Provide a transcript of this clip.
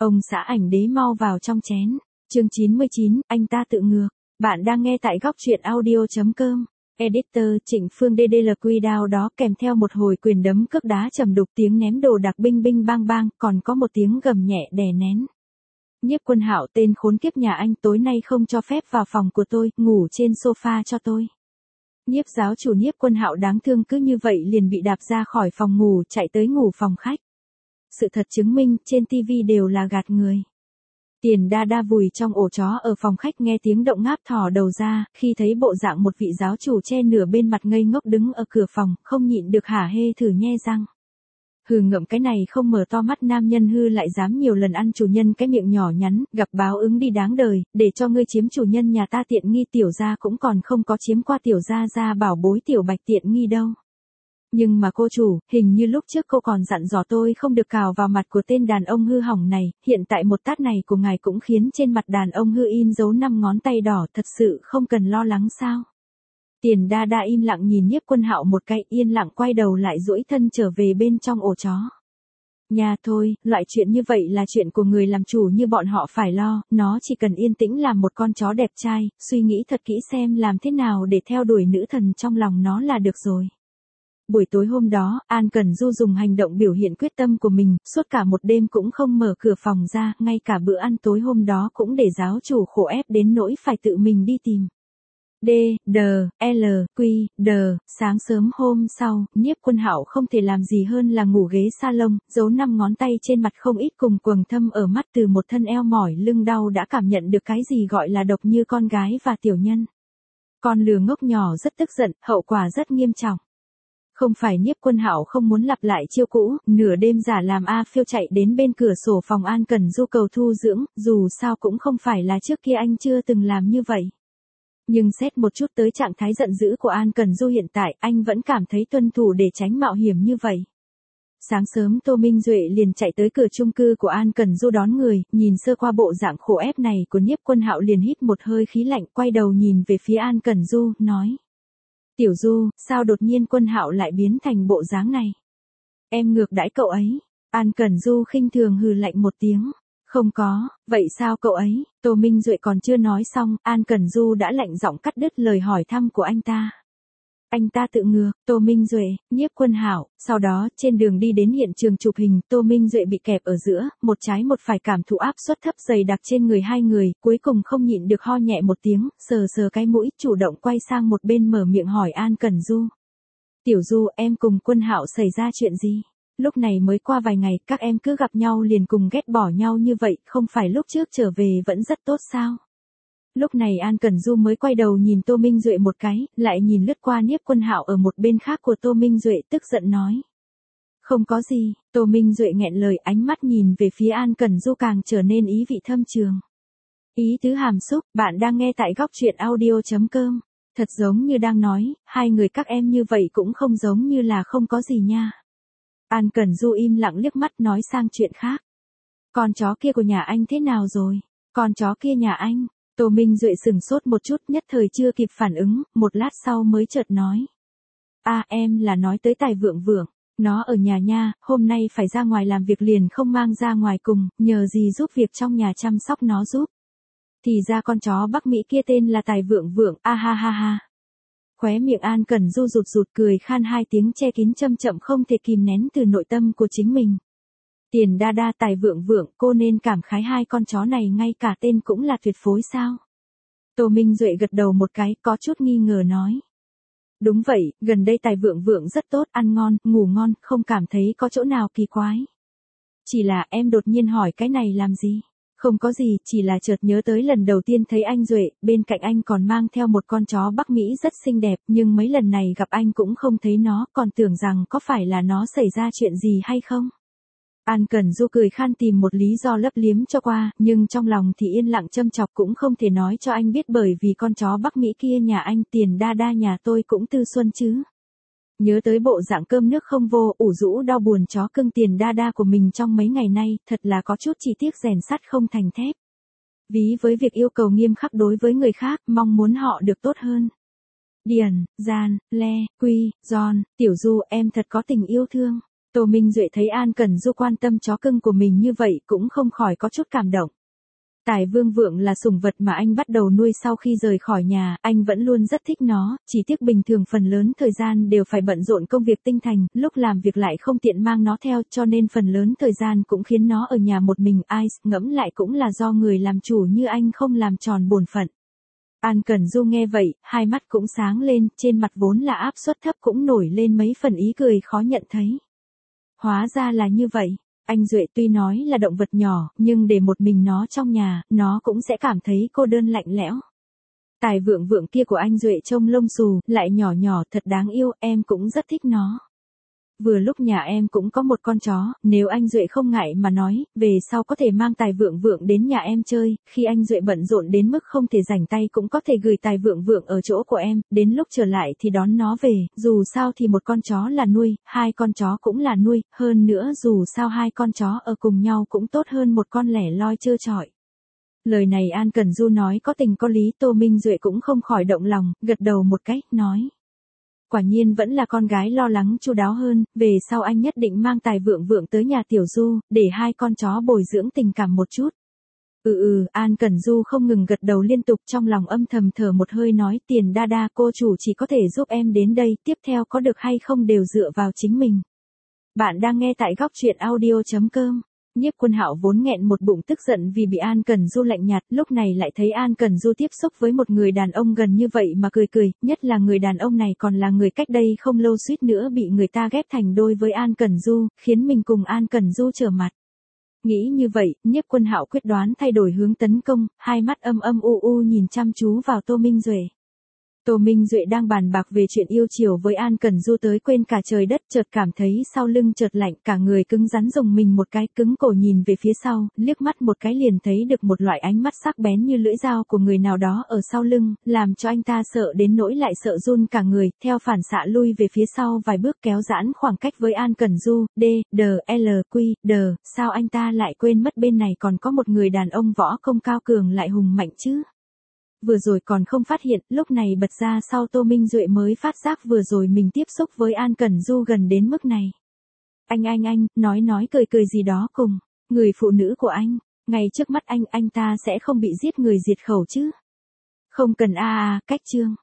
Ông xã ảnh đế mau vào trong chén. Chương 99, anh ta tự ngược. Bạn đang nghe tại góc truyện audio.com. Editor Trịnh Phương DDLQ đao đó kèm theo một hồi quyền đấm cước đá trầm đục, tiếng ném đồ đạc binh binh bang bang, còn có một tiếng gầm nhẹ đè nén. Nhiếp Quân Hạo, tên khốn kiếp nhà anh, tối nay không cho phép vào phòng của tôi, ngủ trên sofa cho tôi. Nhiếp giáo chủ Nhiếp Quân Hạo đáng thương cứ như vậy liền bị đạp ra khỏi phòng ngủ, chạy tới ngủ phòng khách. Sự thật chứng minh trên TV đều là gạt người. Tiền Đa Đa vùi trong ổ chó ở phòng khách nghe tiếng động ngáp thò đầu ra, khi thấy bộ dạng một vị giáo chủ che nửa bên mặt ngây ngốc đứng ở cửa phòng, không nhịn được hả hê thử nhe răng. Hừ, ngậm cái này không mở to mắt nam nhân hư lại dám nhiều lần ăn chủ nhân cái miệng nhỏ nhắn, gặp báo ứng đi đáng đời, để cho ngươi chiếm chủ nhân nhà ta tiện nghi, tiểu gia cũng còn không có chiếm qua tiểu gia gia bảo bối tiểu bạch tiện nghi đâu. Nhưng mà cô chủ, hình như lúc trước cô còn dặn dò tôi không được cào vào mặt của tên đàn ông hư hỏng này, hiện tại một tát này của ngài cũng khiến trên mặt đàn ông hư in dấu 5 ngón tay đỏ, thật sự không cần lo lắng sao? Tiền Đa Đa im lặng nhìn Nhiếp Quân Hạo một cái, yên lặng quay đầu lại duỗi thân trở về bên trong ổ chó. Nhà thôi, loại chuyện như vậy là chuyện của người làm chủ như bọn họ phải lo, nó chỉ cần yên tĩnh làm một con chó đẹp trai, suy nghĩ thật kỹ xem làm thế nào để theo đuổi nữ thần trong lòng nó là được rồi. Buổi tối hôm đó, An Cẩn Du dùng hành động biểu hiện quyết tâm của mình, suốt cả một đêm cũng không mở cửa phòng ra, ngay cả bữa ăn tối hôm đó cũng để giáo chủ khổ ép đến nỗi phải tự mình đi tìm. Sáng sớm hôm sau, Nhiếp Quân Hạo không thể làm gì hơn là ngủ ghế salon, giấu 5 ngón tay trên mặt không ít cùng quầng thâm ở mắt, từ một thân eo mỏi lưng đau đã cảm nhận được cái gì gọi là độc như con gái và tiểu nhân. Con lừa ngốc nhỏ rất tức giận, hậu quả rất nghiêm trọng. Không phải Nhiếp Quân Hạo không muốn lặp lại chiêu cũ, nửa đêm giả làm A Phiêu chạy đến bên cửa sổ phòng An Cẩn Du cầu thu dưỡng, dù sao cũng không phải là trước kia anh chưa từng làm như vậy. Nhưng xét một chút tới trạng thái giận dữ của An Cẩn Du hiện tại, anh vẫn cảm thấy tuân thủ để tránh mạo hiểm như vậy. Sáng sớm Tô Minh Duệ liền chạy tới cửa chung cư của An Cẩn Du đón người, nhìn sơ qua bộ dạng khổ ép này của Nhiếp Quân Hạo liền hít một hơi khí lạnh, quay đầu nhìn về phía An Cẩn Du, nói. Tiểu Du, sao đột nhiên Quân Hạo lại biến thành bộ dáng này? Em ngược đãi cậu ấy. An Cẩn Du khinh thường hừ lạnh một tiếng. Không có, vậy sao cậu ấy? Tô Minh Duệ còn chưa nói xong, An Cẩn Du đã lạnh giọng cắt đứt lời hỏi thăm của anh ta. Anh ta tự ngược, Tô Minh Duệ, Nhiếp Quân Hạo. Sau đó, trên đường đi đến hiện trường chụp hình, Tô Minh Duệ bị kẹp ở giữa, một trái một phải cảm thụ áp suất thấp dày đặc trên người hai người, cuối cùng không nhịn được ho nhẹ một tiếng, sờ sờ cái mũi, chủ động quay sang một bên mở miệng hỏi An Cẩn Du. Tiểu Du, em cùng Quân Hạo xảy ra chuyện gì? Lúc này mới qua vài ngày, các em cứ gặp nhau liền cùng ghét bỏ nhau như vậy, không phải lúc trước trở về vẫn rất tốt sao? Lúc này An Cẩn Du mới quay đầu nhìn Tô Minh Duệ một cái, lại nhìn lướt qua Nhiếp Quân Hạo ở một bên khác của Tô Minh Duệ, tức giận nói. Không có gì, Tô Minh Duệ nghẹn lời, ánh mắt nhìn về phía An Cẩn Du càng trở nên ý vị thâm trường. Ý tứ hàm xúc, bạn đang nghe tại góc truyện audio.com. Thật giống như đang nói, hai người các em như vậy cũng không giống như là không có gì nha. An Cẩn Du im lặng liếc mắt nói sang chuyện khác. Con chó kia của nhà anh thế nào rồi? Con chó kia nhà anh? Tô Minh Duệ sửng sốt một chút, nhất thời chưa kịp phản ứng, một lát sau mới chợt nói. Em là nói tới Tài Vượng Vượng, nó ở nhà nha, hôm nay phải ra ngoài làm việc liền không mang ra ngoài cùng, nhờ gì giúp việc trong nhà chăm sóc nó giúp. Thì ra con chó Bắc Mỹ kia tên là Tài Vượng Vượng, ha ha ha. Khóe miệng An Cẩn Du rụt rụt cười khan hai tiếng che kín châm chậm không thể kìm nén từ nội tâm của chính mình. Tiền Đa Đa, Tài Vượng Vượng, cô nên cảm khái hai con chó này ngay cả tên cũng là tuyệt phối sao? Tô Minh Duệ gật đầu một cái, có chút nghi ngờ nói. Đúng vậy, gần đây Tài Vượng Vượng rất tốt, ăn ngon, ngủ ngon, không cảm thấy có chỗ nào kỳ quái. Chỉ là em đột nhiên hỏi cái này làm gì? Không có gì, chỉ là chợt nhớ tới lần đầu tiên thấy anh Duệ, bên cạnh anh còn mang theo một con chó Bắc Mỹ rất xinh đẹp, nhưng mấy lần này gặp anh cũng không thấy nó, còn tưởng rằng có phải là nó xảy ra chuyện gì hay không? An Cẩn Du cười khan tìm một lý do lấp liếm cho qua, nhưng trong lòng thì yên lặng châm chọc, cũng không thể nói cho anh biết bởi vì con chó Bắc Mỹ kia nhà anh, Tiền Đa Đa nhà tôi cũng tư xuân chứ. Nhớ tới bộ dạng cơm nước không vô, ủ rũ đau buồn chó cưng Tiền Đa Đa của mình trong mấy ngày nay, thật là có chút chi tiết rèn sắt không thành thép. Ví với việc yêu cầu nghiêm khắc đối với người khác, mong muốn họ được tốt hơn. Điền, Gian, Le, Quy, Giòn, Tiểu Du, em thật có tình yêu thương. Tô Minh Duệ thấy An Cẩn Du quan tâm chó cưng của mình như vậy cũng không khỏi có chút cảm động. Tài Vương Vượng là sủng vật mà anh bắt đầu nuôi sau khi rời khỏi nhà, anh vẫn luôn rất thích nó, chỉ tiếc bình thường phần lớn thời gian đều phải bận rộn công việc tinh thành, lúc làm việc lại không tiện mang nó theo cho nên phần lớn thời gian cũng khiến nó ở nhà một mình. Ai ngẫm lại cũng là do người làm chủ như anh không làm tròn bổn phận. An Cẩn Du nghe vậy, hai mắt cũng sáng lên, trên mặt vốn là áp suất thấp cũng nổi lên mấy phần ý cười khó nhận thấy. Hóa ra là như vậy. Anh Duệ tuy nói là động vật nhỏ, nhưng để một mình nó trong nhà, nó cũng sẽ cảm thấy cô đơn lạnh lẽo. Tài Vượng Vượng kia của anh Duệ trông lông xù, lại nhỏ nhỏ thật đáng yêu, em cũng rất thích nó. Vừa lúc nhà em cũng có một con chó, nếu anh Duệ không ngại mà nói, về sau có thể mang Tài Vượng Vượng đến nhà em chơi, khi anh Duệ bận rộn đến mức không thể rảnh tay cũng có thể gửi Tài Vượng Vượng ở chỗ của em, đến lúc trở lại thì đón nó về, dù sao thì một con chó là nuôi, hai con chó cũng là nuôi, hơn nữa dù sao hai con chó ở cùng nhau cũng tốt hơn một con lẻ loi trơ trọi. Lời này An Cẩn Du nói có tình có lý, Tô Minh Duệ cũng không khỏi động lòng, gật đầu một cái, nói. Quả nhiên vẫn là con gái lo lắng chu đáo hơn, về sau anh nhất định mang Tài Vượng Vượng tới nhà Tiểu Du, để hai con chó bồi dưỡng tình cảm một chút. An Cẩn Du không ngừng gật đầu liên tục, trong lòng âm thầm thở một hơi nói, Tiền đa đa, cô chủ chỉ có thể giúp em đến đây, tiếp theo có được hay không đều dựa vào chính mình. Bạn đang nghe tại góc truyện audio.com. Nhiếp Quân Hạo vốn nghẹn một bụng tức giận vì bị An Cẩn Du lạnh nhạt, lúc này lại thấy An Cẩn Du tiếp xúc với một người đàn ông gần như vậy mà cười cười, nhất là người đàn ông này còn là người cách đây không lâu suýt nữa bị người ta ghép thành đôi với An Cẩn Du, khiến mình cùng An Cẩn Du trở mặt. Nghĩ như vậy, Nhiếp Quân Hạo quyết đoán thay đổi hướng tấn công, hai mắt âm âm u u nhìn chăm chú vào Tô Minh Duệ. Tô Minh Duệ đang bàn bạc về chuyện yêu chiều với An Cẩn Du tới quên cả trời đất, chợt cảm thấy sau lưng chợt lạnh, cả người cứng rắn rùng mình một cái, cứng cổ nhìn về phía sau, liếc mắt một cái liền thấy được một loại ánh mắt sắc bén như lưỡi dao của người nào đó ở sau lưng, làm cho anh ta sợ đến nỗi lại sợ run cả người, theo phản xạ lui về phía sau vài bước kéo giãn khoảng cách với An Cẩn Du. Sao anh ta lại quên mất bên này còn có một người đàn ông võ công cao cường lại hùng mạnh chứ? Vừa rồi còn không phát hiện, lúc này bật ra sau Tô Minh Duệ mới phát giác vừa rồi mình tiếp xúc với An Cẩn Du gần đến mức này. Anh, nói cười gì đó cùng, người phụ nữ của anh, ngay trước mắt anh ta sẽ không bị giết người diệt khẩu chứ? Không cần cách chương.